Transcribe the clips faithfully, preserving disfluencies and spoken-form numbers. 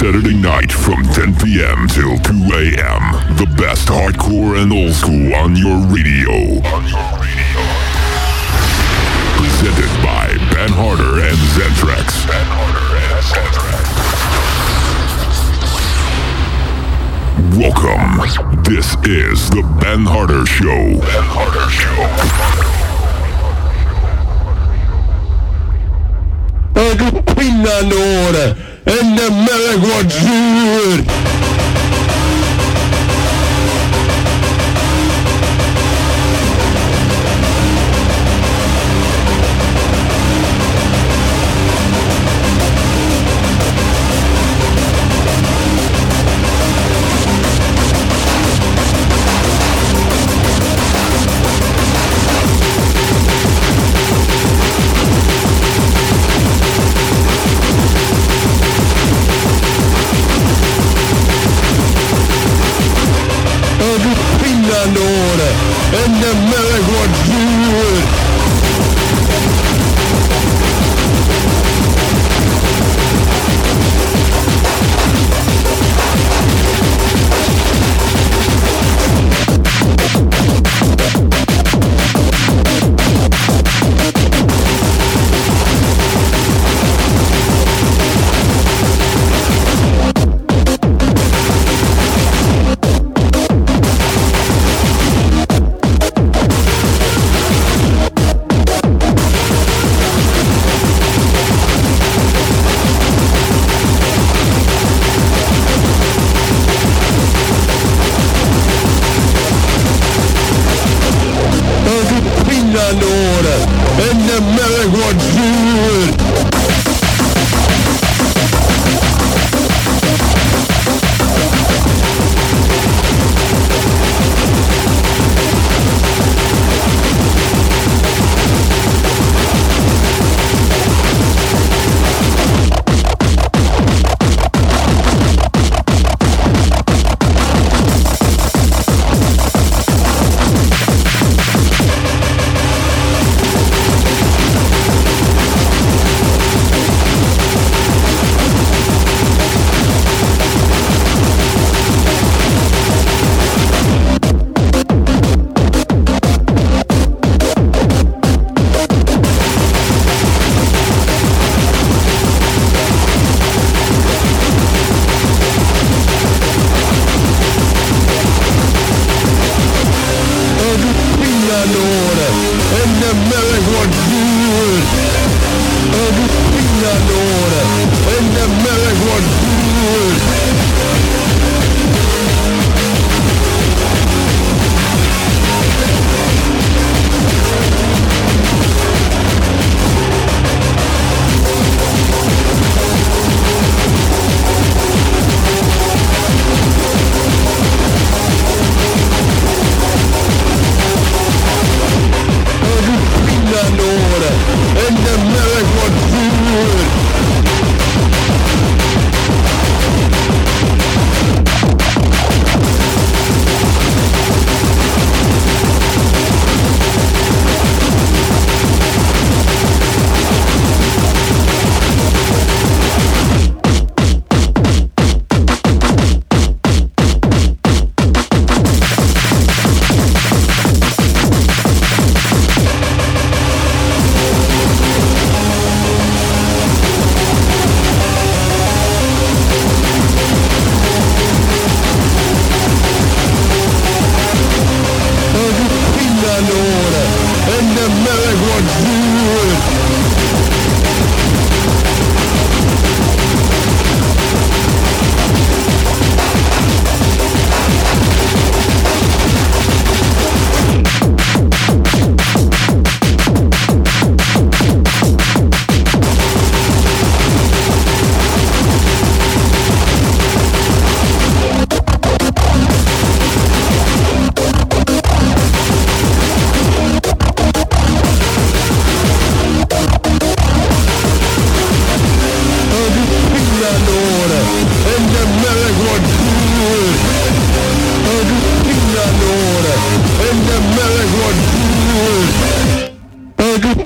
Saturday night from ten p.m. till two a.m. The best hardcore and old school on your radio. On your radio. Presented by Ben Harder and Zentrax. Ben Harder and Zentrax. Welcome. This is the Ben Harder Show. Ben Harder Show. Ik pin aan de oren en de melk wordt zuur. Aan de oren en de melk wordt zuur. Aan de oren en de melk wordt zuur.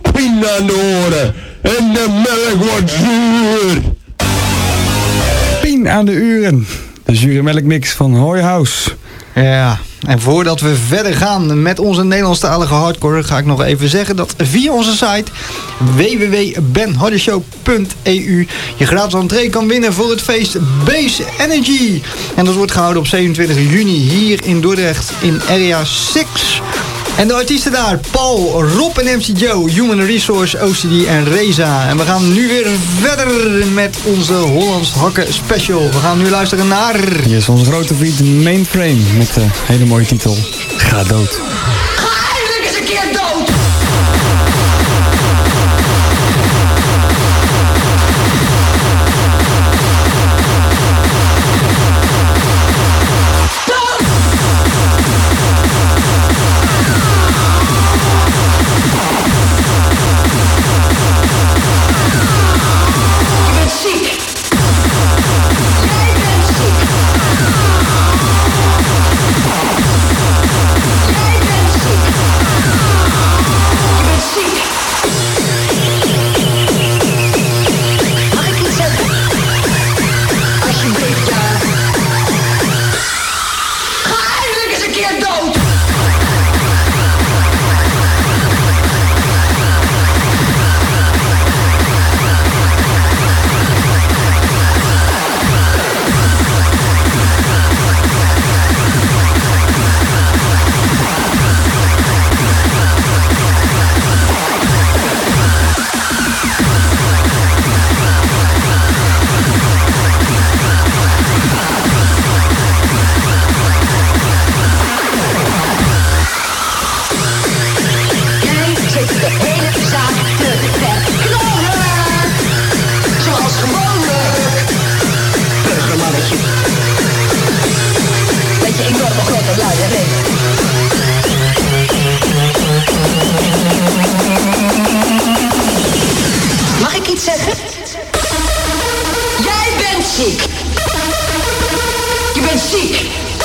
aan de oren en de melk wordt zuur. tien aan de uren. De Zure Melkmix van Hoi House. Ja, en voordat we verder gaan met onze Nederlandstalige hardcore, ga ik nog even zeggen dat via onze site w w w punt ben harder show punt e u je gratis entree kan winnen voor het feest Base Energy. En dat wordt gehouden op zevenentwintig juni hier in Dordrecht in Area zes. En de artiesten daar, Paul, Rob en M C Joe, Human Resource, O C D en Reza. En we gaan nu weer verder met onze Hollands Hakken Special. We gaan nu luisteren naar... Hier is onze grote vriend Mainframe met de hele mooie titel Ga dood. Ga eindelijk eens een keer dood! Mag ik iets zeggen? Jij bent ziek. Je bent ziek.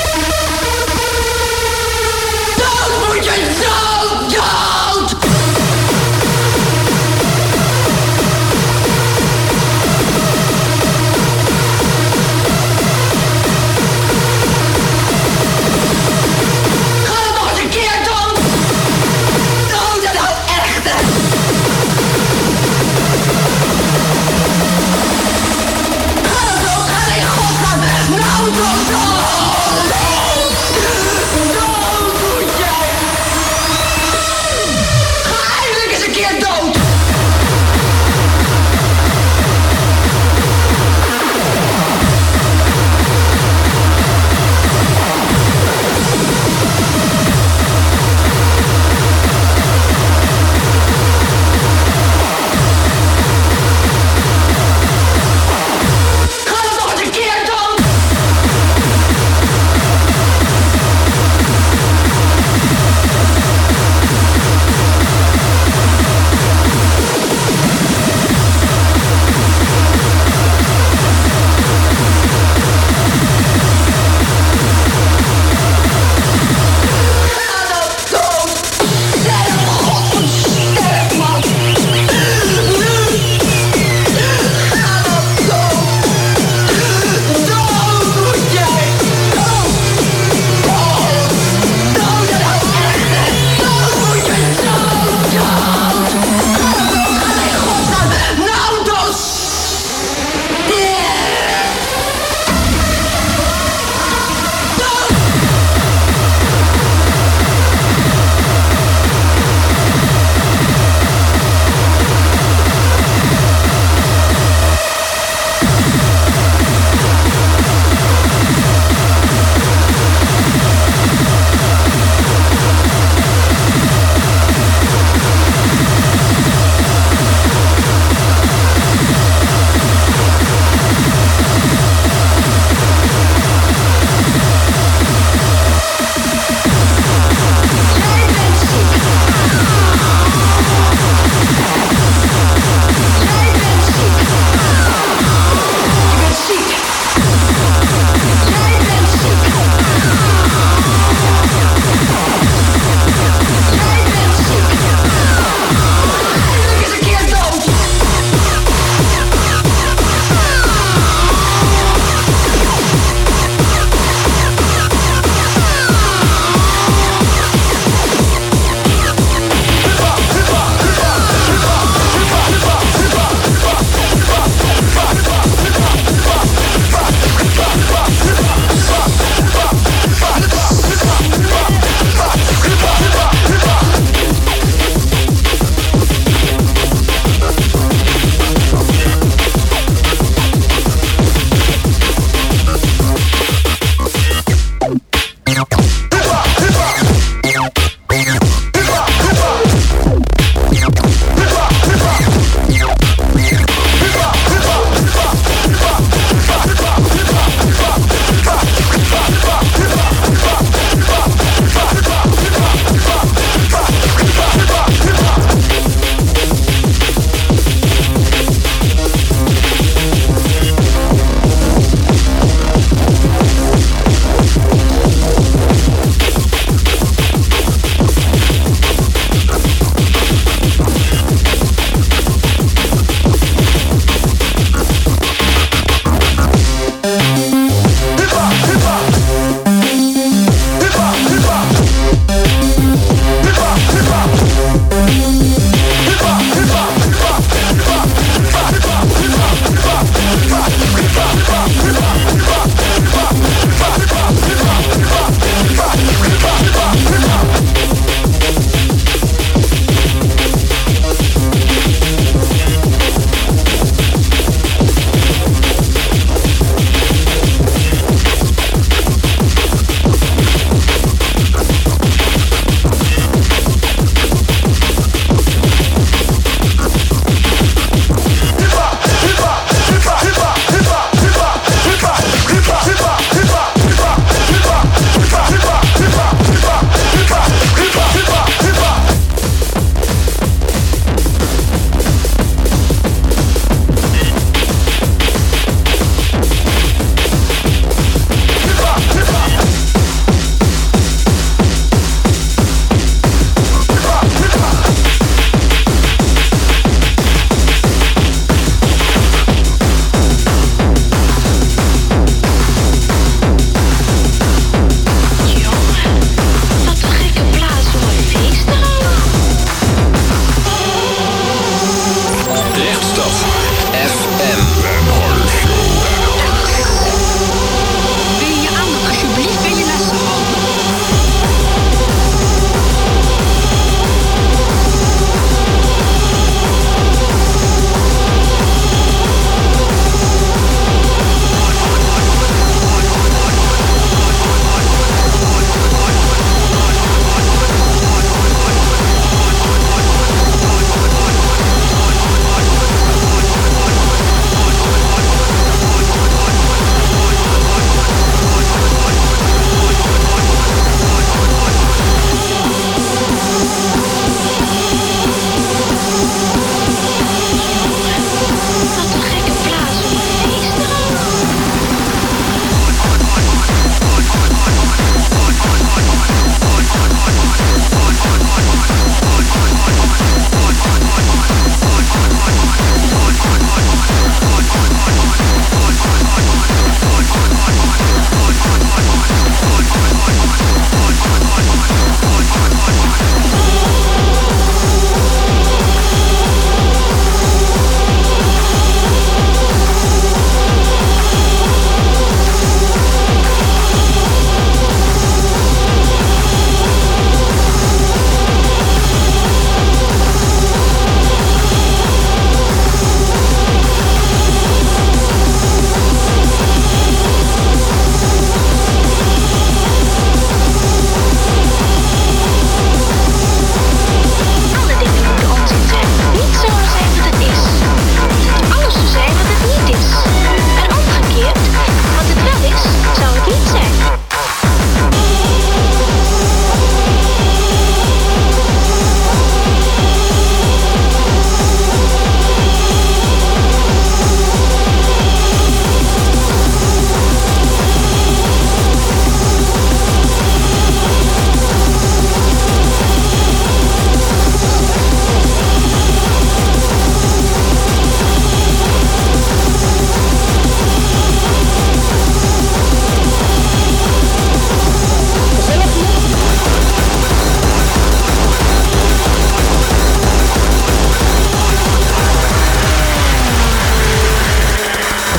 Dood moet je dood, dood! Ga het nog eens een keer doen! Dood en nou echte! Ga het ook, ga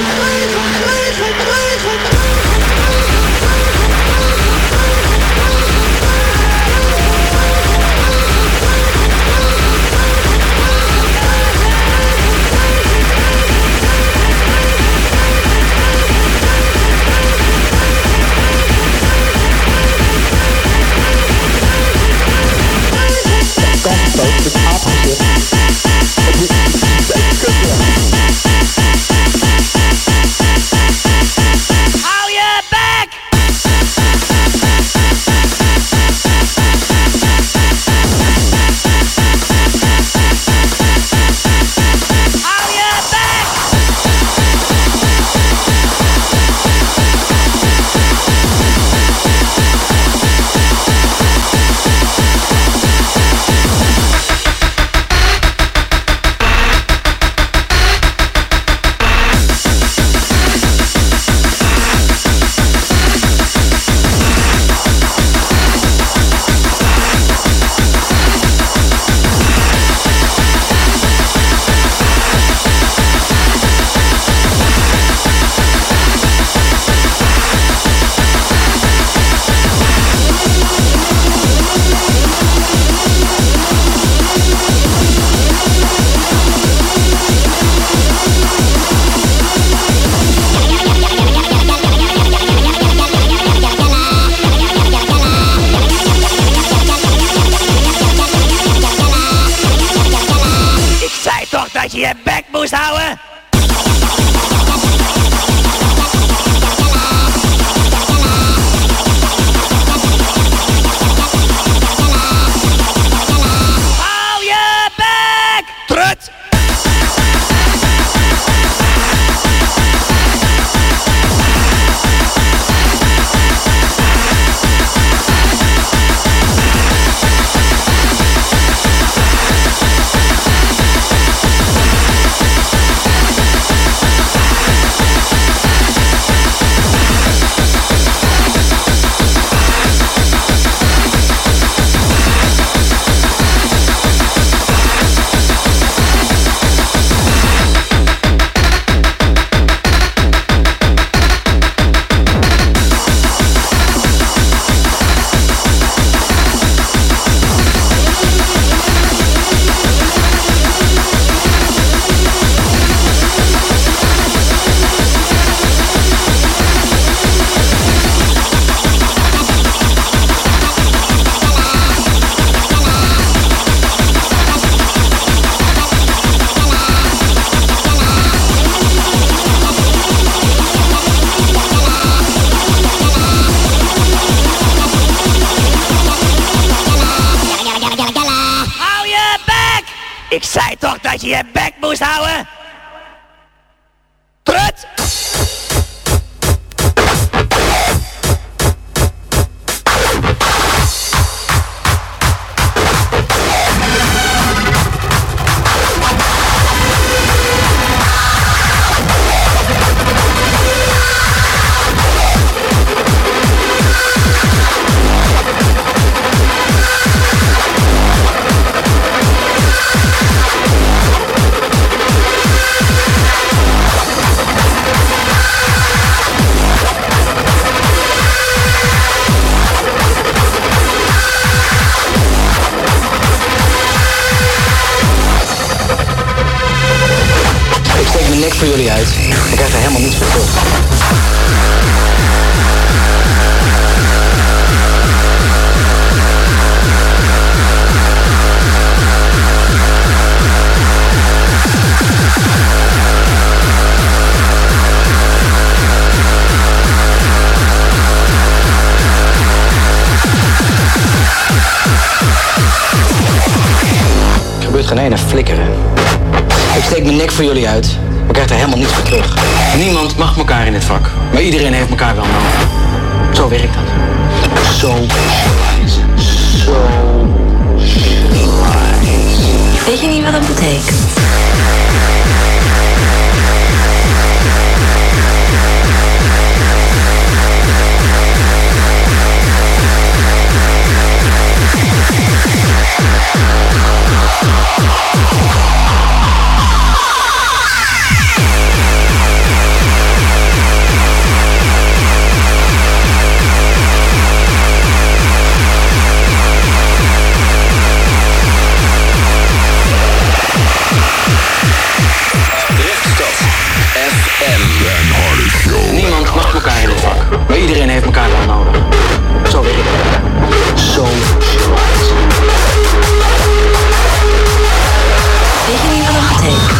dat je je bek moest houden? Hou je bek, trut! Ik zei toch dat je je bek moest houden? Trut! Voor jullie uit. Ik krijg er helemaal niets voor terug. Er gebeurt geen ene flikkeren. Ik steek mijn nek voor jullie uit. Ik krijg er helemaal niets voor terug. Niemand mag elkaar in dit vak. Maar iedereen heeft elkaar wel nodig. Zo werkt dat. Socializen. Socializen. Weet je niet wat dat betekent? Niemand mag elkaar in dit vak. Maar iedereen heeft elkaar wel nodig. Zo werkt het. Socializen. Weet je niet wat dat betekent?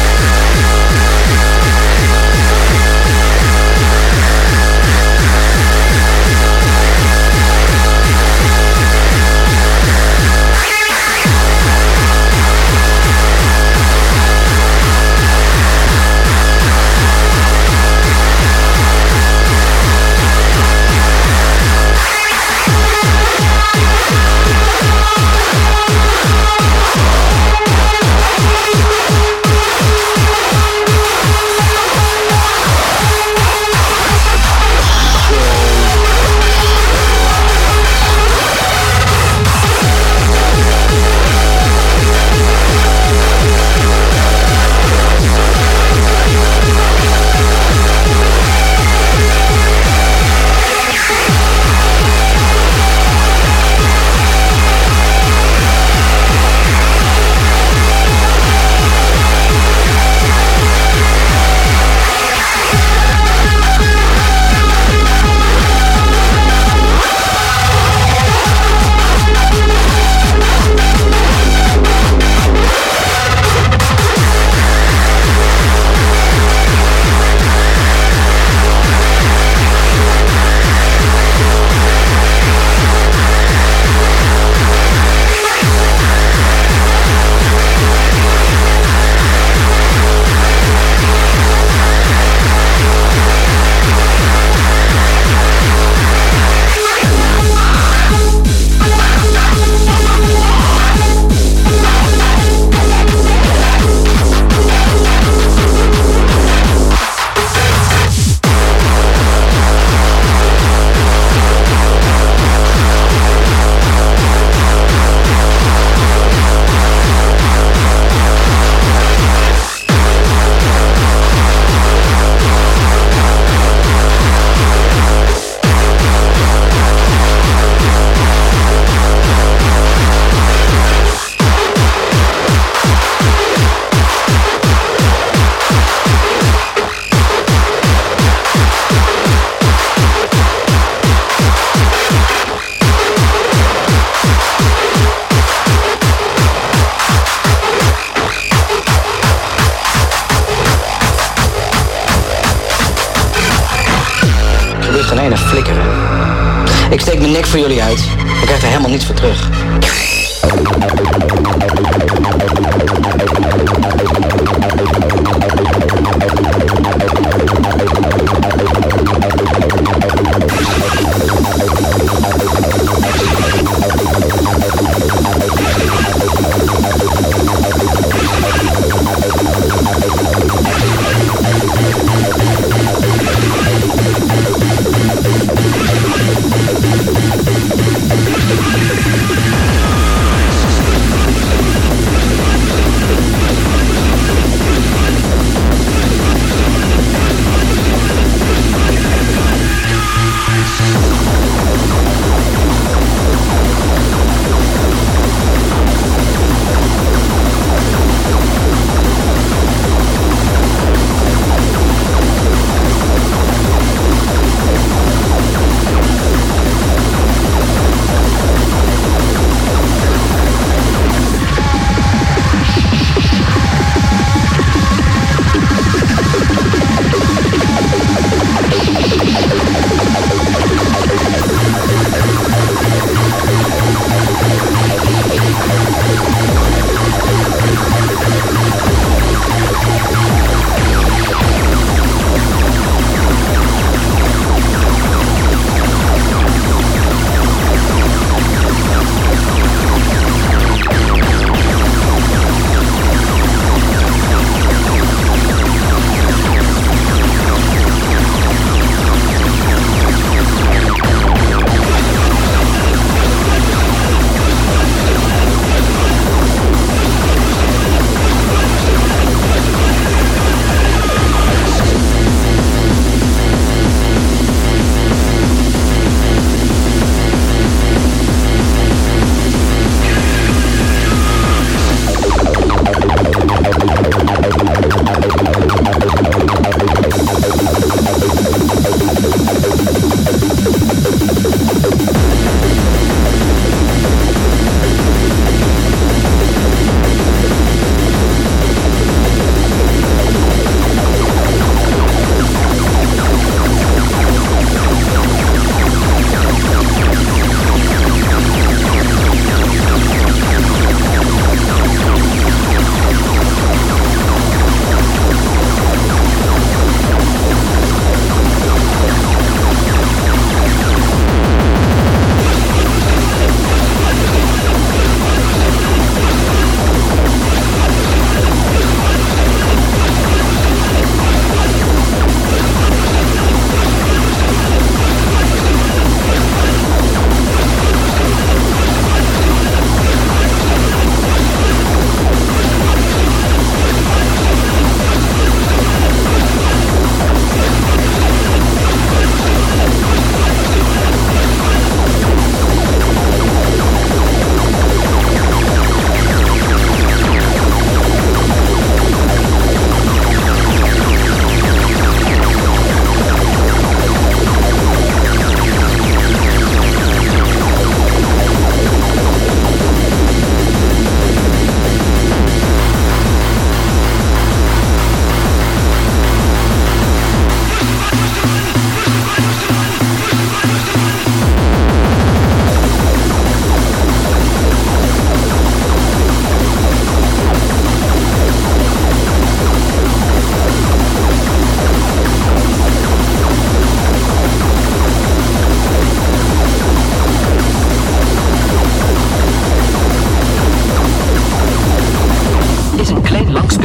Ik steek mijn nek voor jullie uit. Ik krijg er helemaal niets voor terug.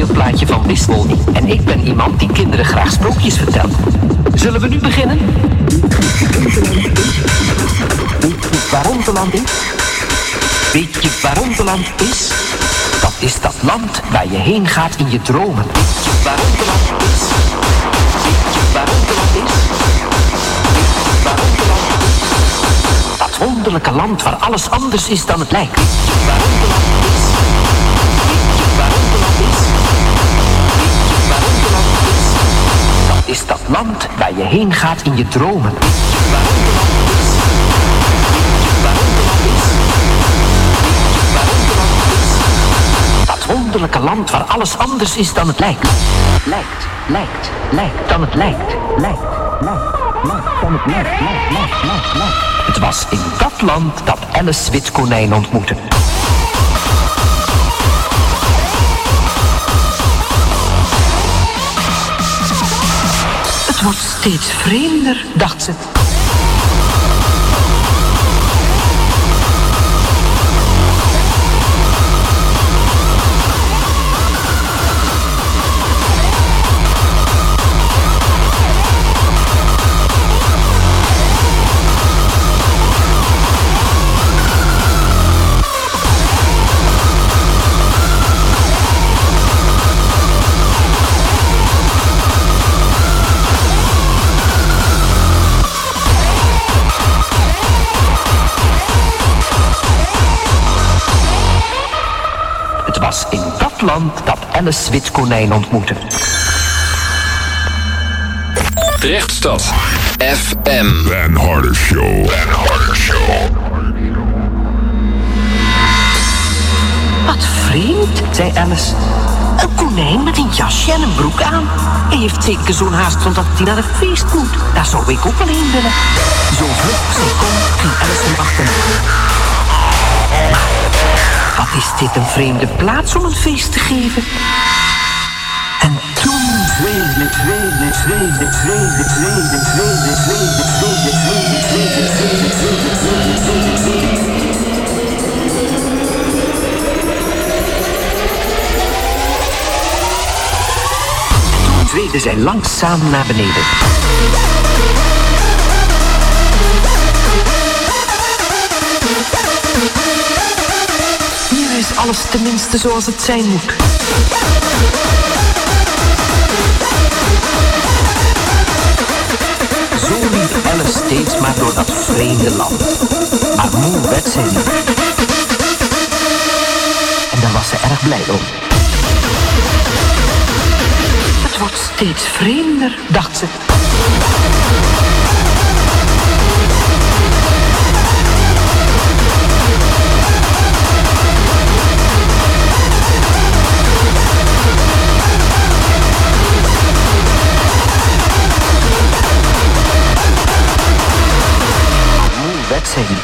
een plaatje van Wistmol. En ik ben iemand die kinderen graag sprookjes vertelt. Zullen we nu beginnen? Weet je waar Onderland is? Weet je waar Onderland is? Dat is dat land waar je heen gaat in je dromen. Weet je waar Onderland is? Weet je waar Onderland is? Weet je waar Onderland is? Dat wonderlijke land waar alles anders is dan het lijkt. Weet je waar Onderland is? Weet je waar Onderland is? Weet je waar Onderland is? Dat is dat land waar je heen gaat in je dromen. Weet je waar Onderland is? Weet je waar Onderland is? Weet je waar Onderland is? Dat wonderlijke land waar alles anders is dan het lijkt. Lijkt, lijkt, lijkt, dan het lijkt. Lijkt, lijkt, lijkt, dan het lijkt. Lijkt, lijkt, lijkt, lijkt. Het was in dat land dat Alice Witkonijn ontmoette. Het wordt steeds vreemder, dacht ze. Het was in dat land dat Alice Witkonijn ontmoette. Rechtstad F M. Ben Harder Show. Ben Harder Show. Wat vreemd, zei Alice. Een konijn met een jasje en een broek aan. Hij heeft zeker zo'n haast omdat hij naar een feest moet. Daar zou ik ook wel heen willen. Zo vlug als hij kon, ging Alice hem achterna. Wat is dit een vreemde plaats om een feest te geven? En toen zweefde, zweefde, zweefde, zweefde, zweefde, zweefde, zweefde, zweefde, zweefde, zweefde, zweefde, zweefde, zweefde, zweefde. Toen zweefde zij langzaam naar beneden. Hier is alles tenminste zoals het zijn moet. Zo liep Alice steeds maar door dat vreemde land. Maar moe werd zij niet. En daar was ze erg blij om. Het wordt steeds vreemder, dacht ze. Werd zij niet.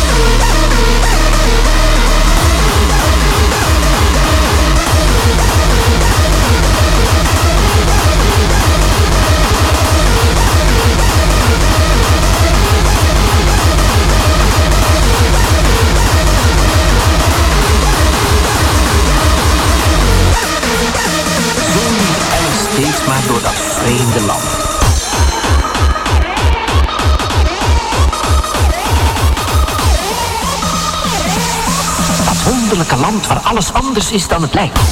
Zo liep Alice steeds maar door dat vreemde land. Dat wonderlijke land waar alles anders is dan het lijkt.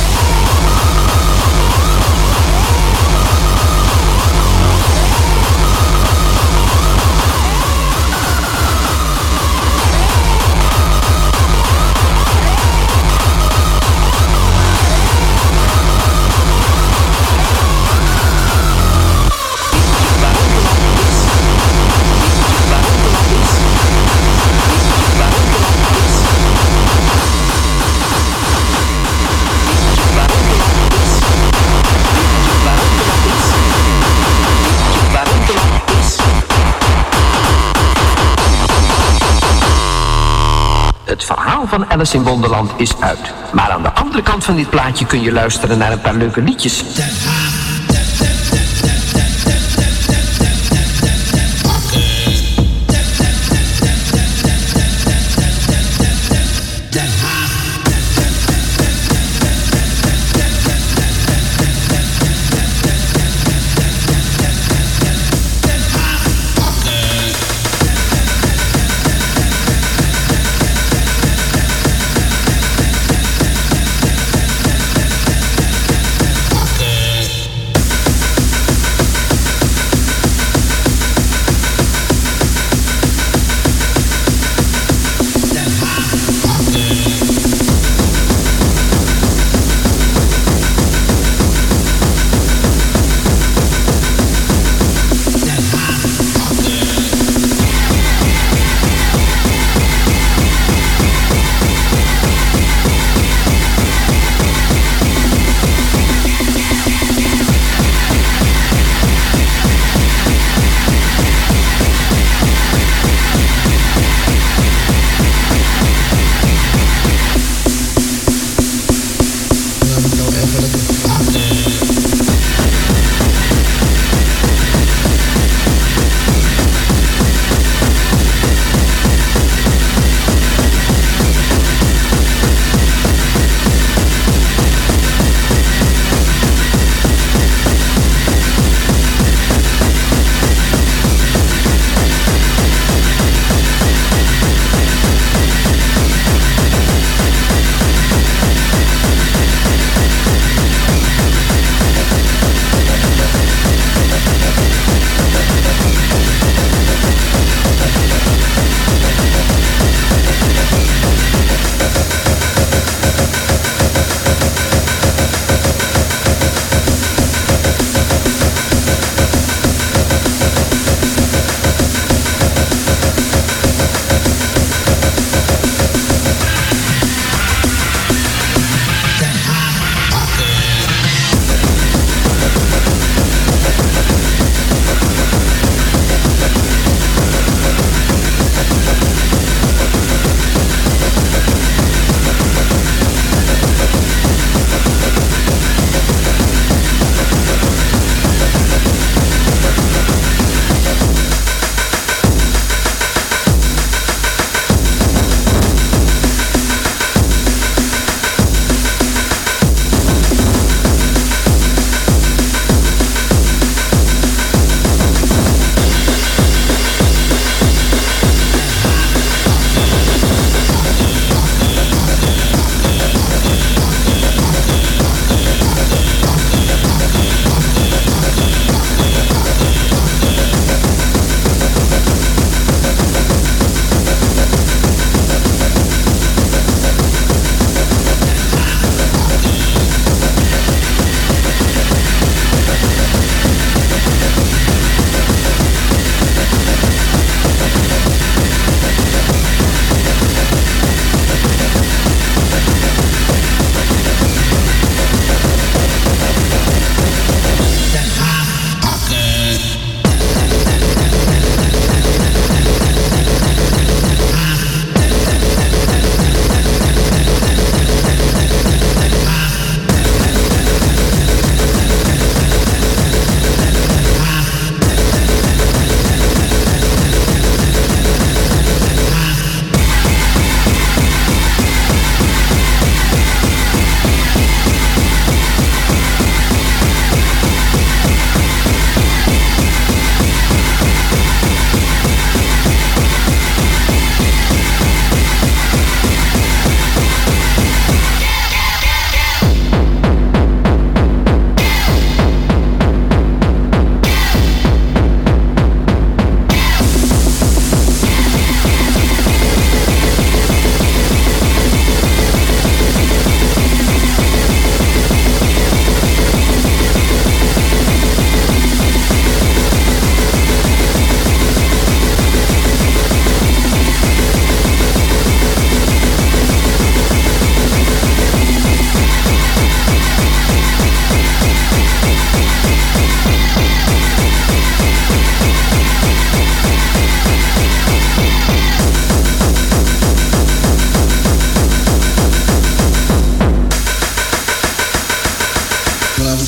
Het verhaal van Alice in Wonderland is uit. Maar aan de andere kant van dit plaatje kun je luisteren naar een paar leuke liedjes.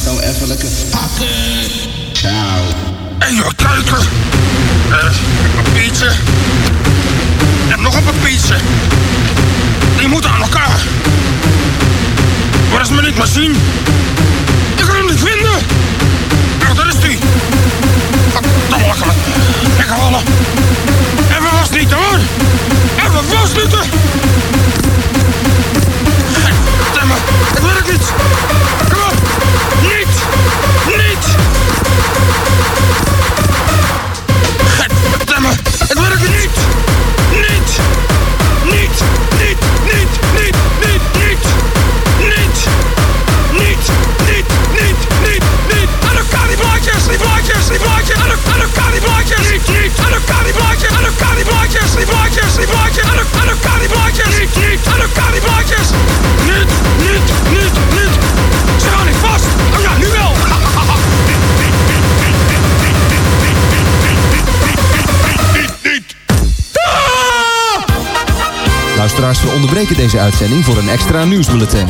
zo even lekker pakken. Ciao. Even kijken. Uh, een papiertje. En nog een papiertje. Die moeten aan elkaar. Waar is mijn niet-machine? Ik kan hem niet vinden. Oh, daar is die. Verdomme. Lekker vallen. Even vastnieten hoor. Even vastnieten. Goddamme. Het werkt niet. Kom op. Niet. Niet. Goddamme. Het werkt niet. Niet. Niet. Niet. Niet. Niet. Niet. Niet. Niet. Niet. Niet. Niet. Niet. Niet. Aan elkaar die blaadjes. Die blaadjes. Die blaadjes. Aan elkaar die blaadjes. Niet. Niet. Aan elkaar die blaadjes. Aan elkaar die blaadjes. Die blaadjes. Die blaadjes. Aan elkaar die blaadjes. Niet. Niet. Aan elkaar die blaadjes. Niet. Niet. Niet. Niet. Ze gaan niet vast. Oh ja, nu wel. Luisteraars, we onderbreken deze uitzending voor een extra nieuwsbulletin.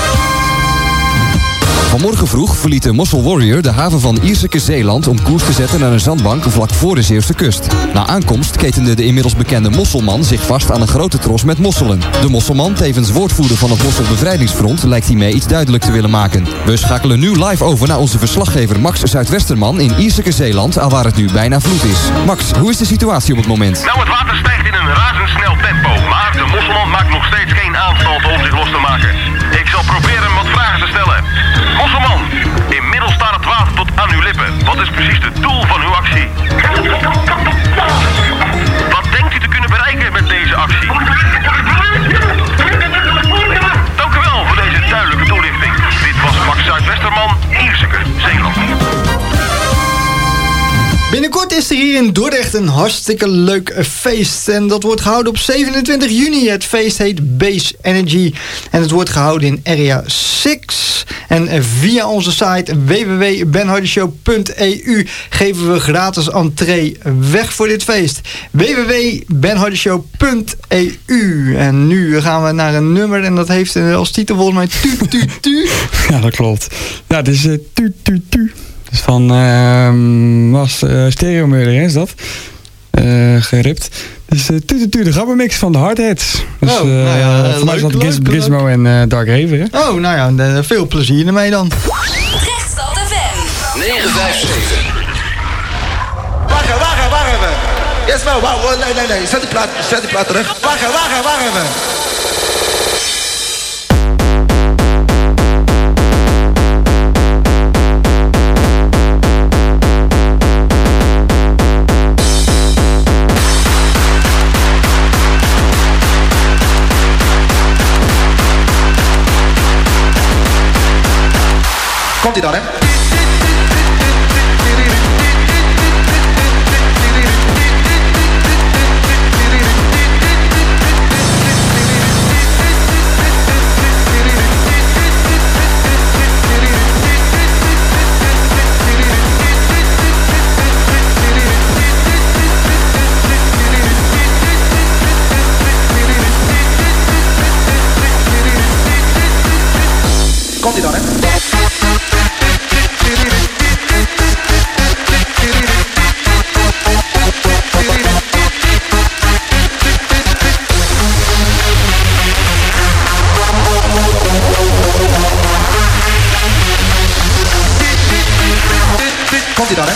Vanmorgen vroeg verliet de Mossel Warrior de haven van Ierseke, Zeeland om koers te zetten naar een zandbank vlak voor de Zeeuwse kust. Na aankomst ketende de inmiddels bekende Mosselman zich vast aan een grote tros met mosselen. De Mosselman, tevens woordvoerder van het Mosselbevrijdingsfront, lijkt hiermee iets duidelijk te willen maken. We schakelen nu live over naar onze verslaggever Max Zuidwesterman in Ierseke, Zeeland, alwaar het nu bijna vloed is. Max, hoe is de situatie op het moment? Nou, het water stijgt in een razendsnel tempo, maar de Mosselman maakt nog steeds geen aanstalten om zich los te maken. Ik zal proberen hem wat vragen te stellen. Mosselman, inmiddels staat het water tot aan uw lippen. Wat is precies het doel van uw actie? Wat denkt u te kunnen bereiken met deze actie? Dank u wel voor deze duidelijke toelichting. Dit was Max Zuidwesterman, Ierseke, Zeeland. Binnenkort is er hier in Dordrecht een hartstikke leuk feest. En dat wordt gehouden op zevenentwintig juni. Het feest heet Base Energy. En het wordt gehouden in Area zes. En via onze site w w w punt ben hardy show punt e u geven we gratis entree weg voor dit feest. w w w punt ben hardy show punt e u. En nu gaan we naar een nummer. En dat heeft als titel volgens mij tu tu tu. Ja, dat klopt. Ja, het is uh, tu tu tu. Dus van uh, was uh, Stereo Murder, is dat? Uh, geript. Dus uh, tu tu tu, de grappenmix van de Hardheads. Dus oh, uh, nou ja, voor mij is dat Giz- Gizmo en uh, Dark Raven. Hè? Oh, nou ja, veel plezier ermee dan. Rechtstad F M negen vijf zeven. Wacht, wacht, wacht even. Yes, maar, wacht, nee, nee, nee. Zet die plaat, zet die plaat terug. Wacht, wacht, wacht even. Komt-ie dan, hè? Komt-ie dan, hè? Komt-ie dan, hè?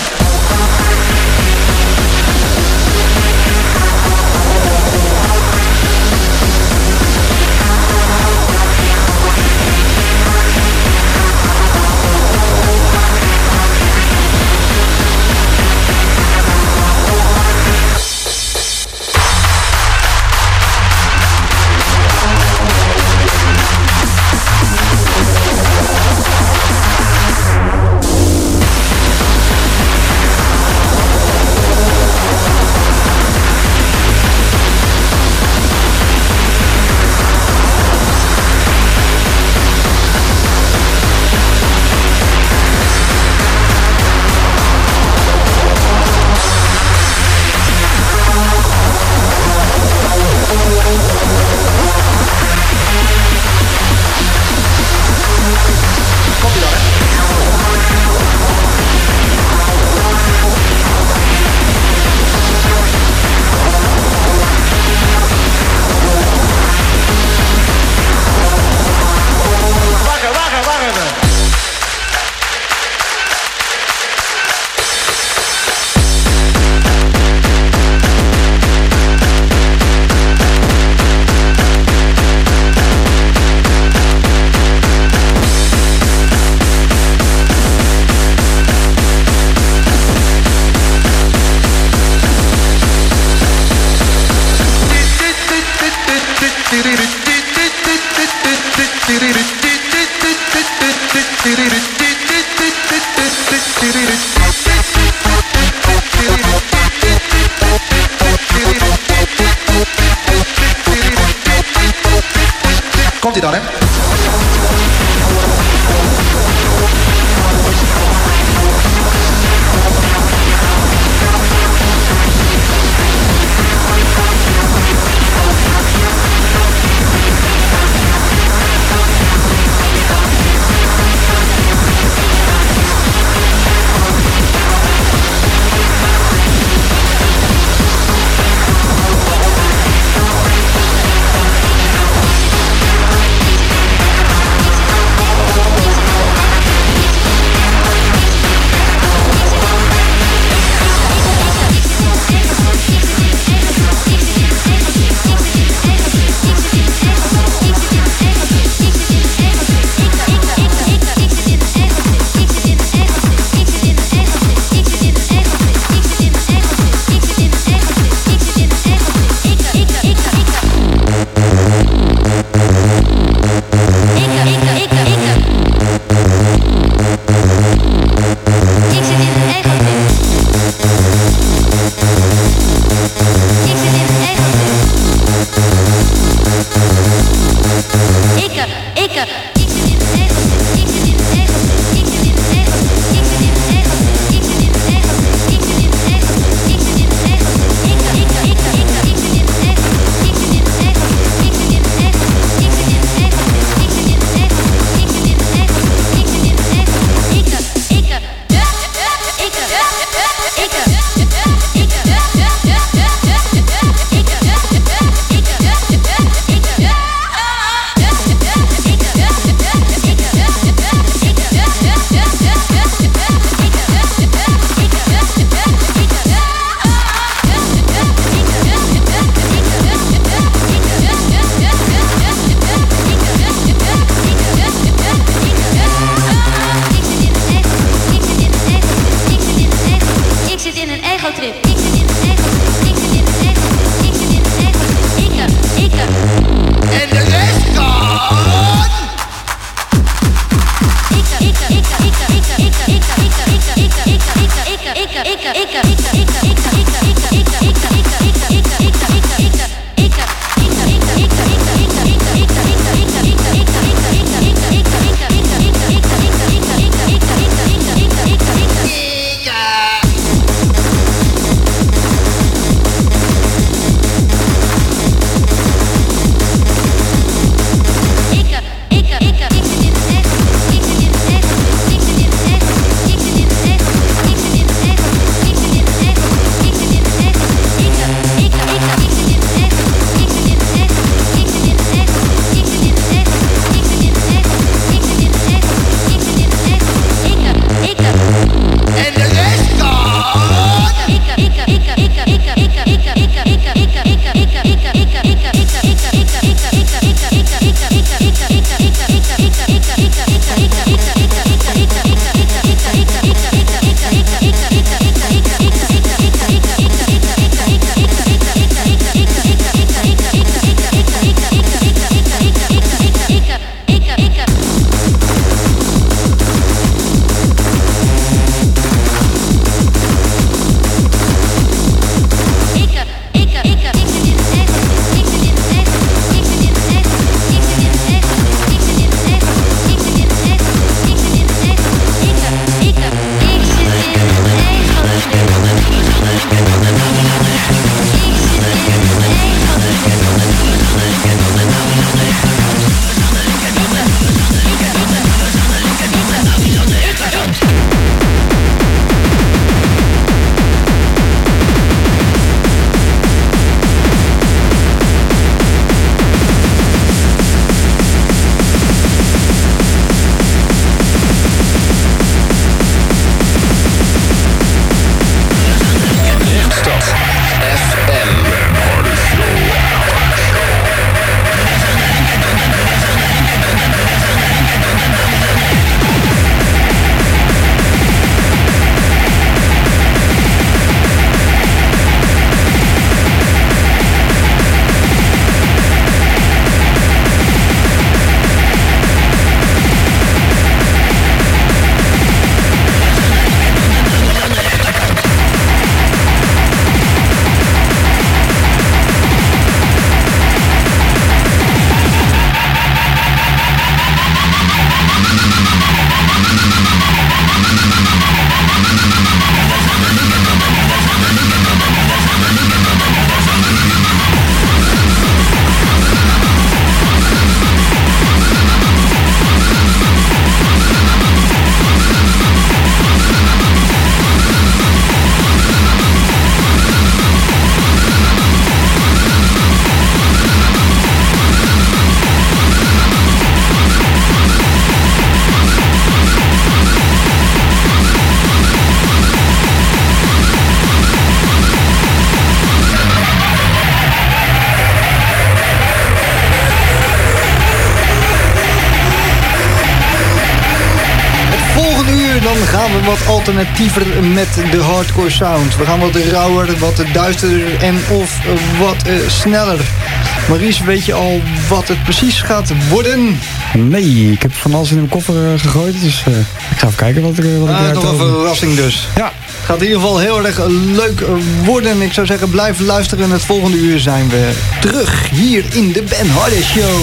Dan gaan we wat alternatiever met de hardcore sound. We gaan wat rauwer, wat duisterder en of wat uh, sneller. Maurice, weet je al wat het precies gaat worden? Nee, ik heb van alles in mijn koffer uh, gegooid. Dus uh, ik ga even kijken wat, uh, wat ik ah, eruit nog een verrassing dus. Ja. Het gaat in ieder geval heel erg leuk worden. Ik zou zeggen, blijf luisteren. Het volgende uur zijn we terug hier in de Ben Harder Show.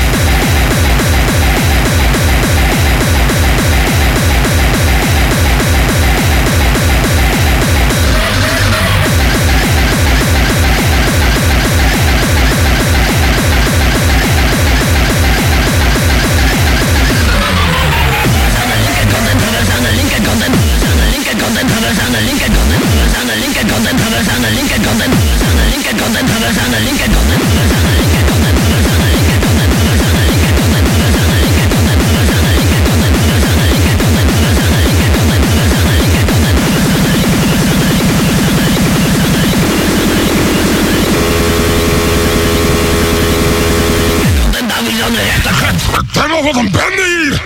Wat een bende hier!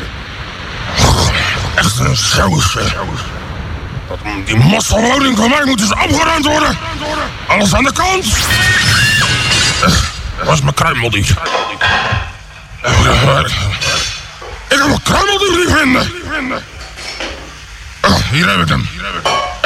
Echt een saus. Die mosselwoning van mij moet dus opgeruimd worden. Alles aan de kant. Waar is mijn kruimeldier? Ik heb mijn kruimeldier niet vinden. Oh, hier heb ik hem.